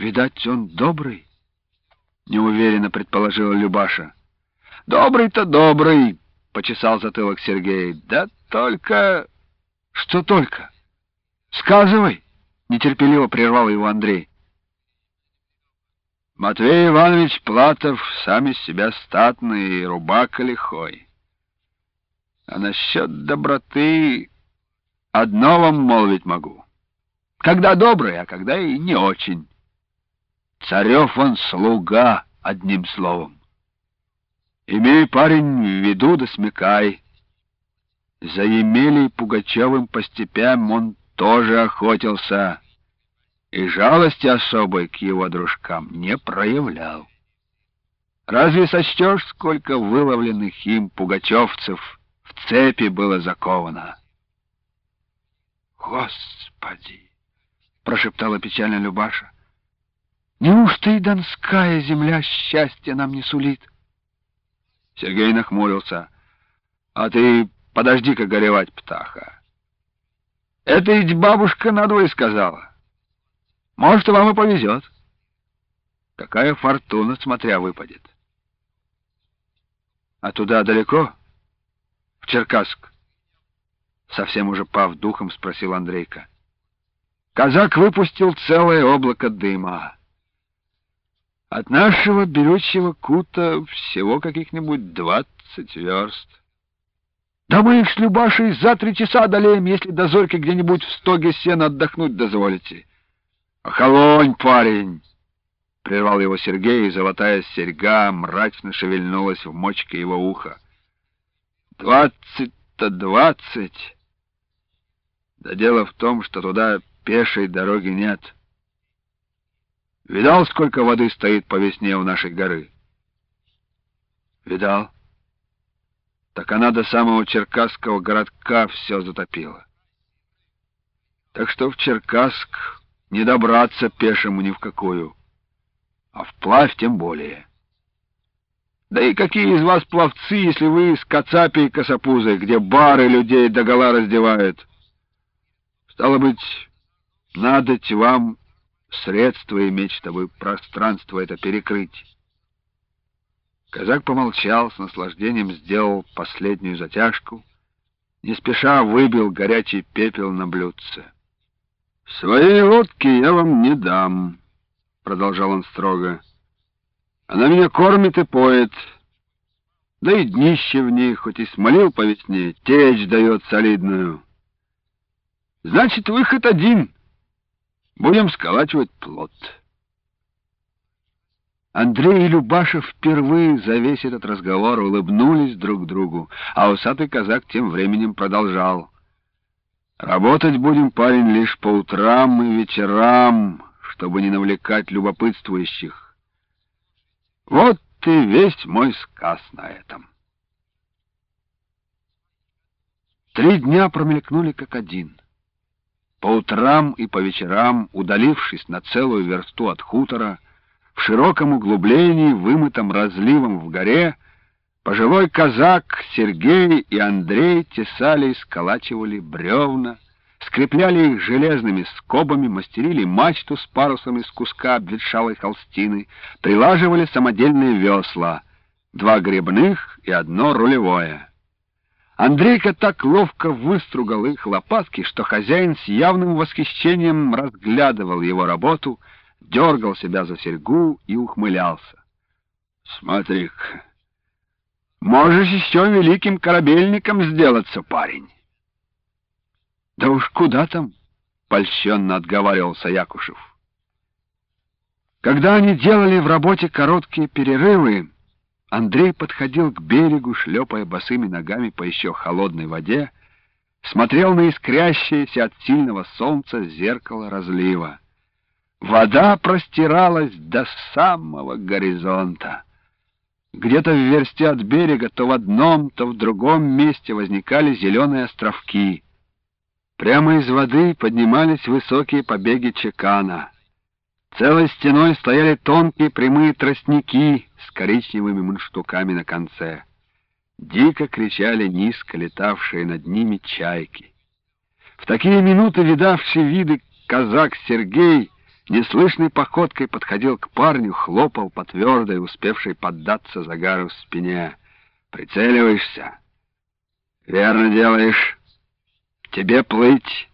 Видать, он добрый? Неуверенно предположила Любаша. Добрый-то добрый, почесал затылок Сергей. Да только... Что только? Сказывай, нетерпеливо прервал его Андрей. Матвей Иванович Платов сам из себя статный и рубака лихой. А насчет доброты одно вам молвить могу. Когда добрый, а когда и не очень. Царев он слуга, одним словом. Имей, парень, в виду да смекай. За Емелей Пугачевым по степям он тоже охотился, и жалости особой к его дружкам не проявлял. Разве сочтешь, сколько выловленных им пугачевцев в цепи было заковано? «Господи!» — прошептала печально Любаша. «Неужто и донская земля счастья нам не сулит?» Сергей нахмурился. «А ты подожди-ка горевать, птаха. Это ведь бабушка надвое сказала. Может, вам и повезет. Какая фортуна, смотря, выпадет. А туда далеко? В Черкасск?» Совсем уже пав духом, спросил Андрейка. Казак выпустил целое облако дыма. От нашего берючего кута всего каких-нибудь 20 верст. Да мы их с Любашей за 3 часа одолеем, если до зорьки где-нибудь в стоге сена отдохнуть дозволите. Охолонь, парень! Прервал его Сергей, и золотая серьга мрачно шевельнулась в мочке его уха. 20-то 20. Да дело в том, что туда пешей дороги нет. Видал, сколько воды стоит по весне у нашей горы? Видал. Так она до самого черкасского городка все затопила. Так что в Черкасск не добраться пешему ни в какую, а вплавь тем более. Да и какие из вас пловцы, если вы с Кацапи и Косопузой, где бары людей догола раздевают? Стало быть, надоть вам средства иметь, чтобы пространство это перекрыть. Казак помолчал, с наслаждением сделал последнюю затяжку, не спеша выбил горячий пепел на блюдце. «Своей лодки я вам не дам», — продолжал он строго. «Она меня кормит и поет, да и днище в ней, хоть и смолил по весне, течь дает солидную. Значит, выход один. Будем сколачивать плот». Андрей и Любаша впервые за весь этот разговор улыбнулись друг другу, а усатый казак тем временем продолжал. «Работать будем, парень, лишь по утрам и вечерам, чтобы не навлекать любопытствующих. Вот и весь мой сказ на этом». 3 дня промелькнули как один. По утрам и по вечерам, удалившись на целую версту от хутора, в широком углублении, вымытом разливом в горе, пожилой казак Сергей и Андрей тесали и сколачивали бревна, скрепляли их железными скобами, мастерили мачту с парусом из куска обветшалой холстины, прилаживали самодельные весла, 2 гребных и 1 рулевое. Андрейка так ловко выстругал их лопатки, что хозяин с явным восхищением разглядывал его работу, дергал себя за серьгу и ухмылялся. «Смотри-ка, можешь еще великим корабельником сделаться, парень». «Да уж куда там?» — польщенно отговаривался Якушев. Когда они делали в работе короткие перерывы, Андрей подходил к берегу, шлепая босыми ногами по еще холодной воде, смотрел на искрящееся от сильного солнца зеркало разлива. Вода простиралась до самого горизонта. Где-то в версте от берега то в одном, то в другом месте возникали зеленые островки. Прямо из воды поднимались высокие побеги чекана. Целой стеной стояли тонкие прямые тростники с коричневыми мундштуками на конце. Дико кричали низко летавшие над ними чайки. В такие минуты видавший виды казак Сергей неслышной походкой подходил к парню, хлопал по твердой, успевшей поддаться загару в спине. «Прицеливаешься? Верно делаешь. Тебе плыть.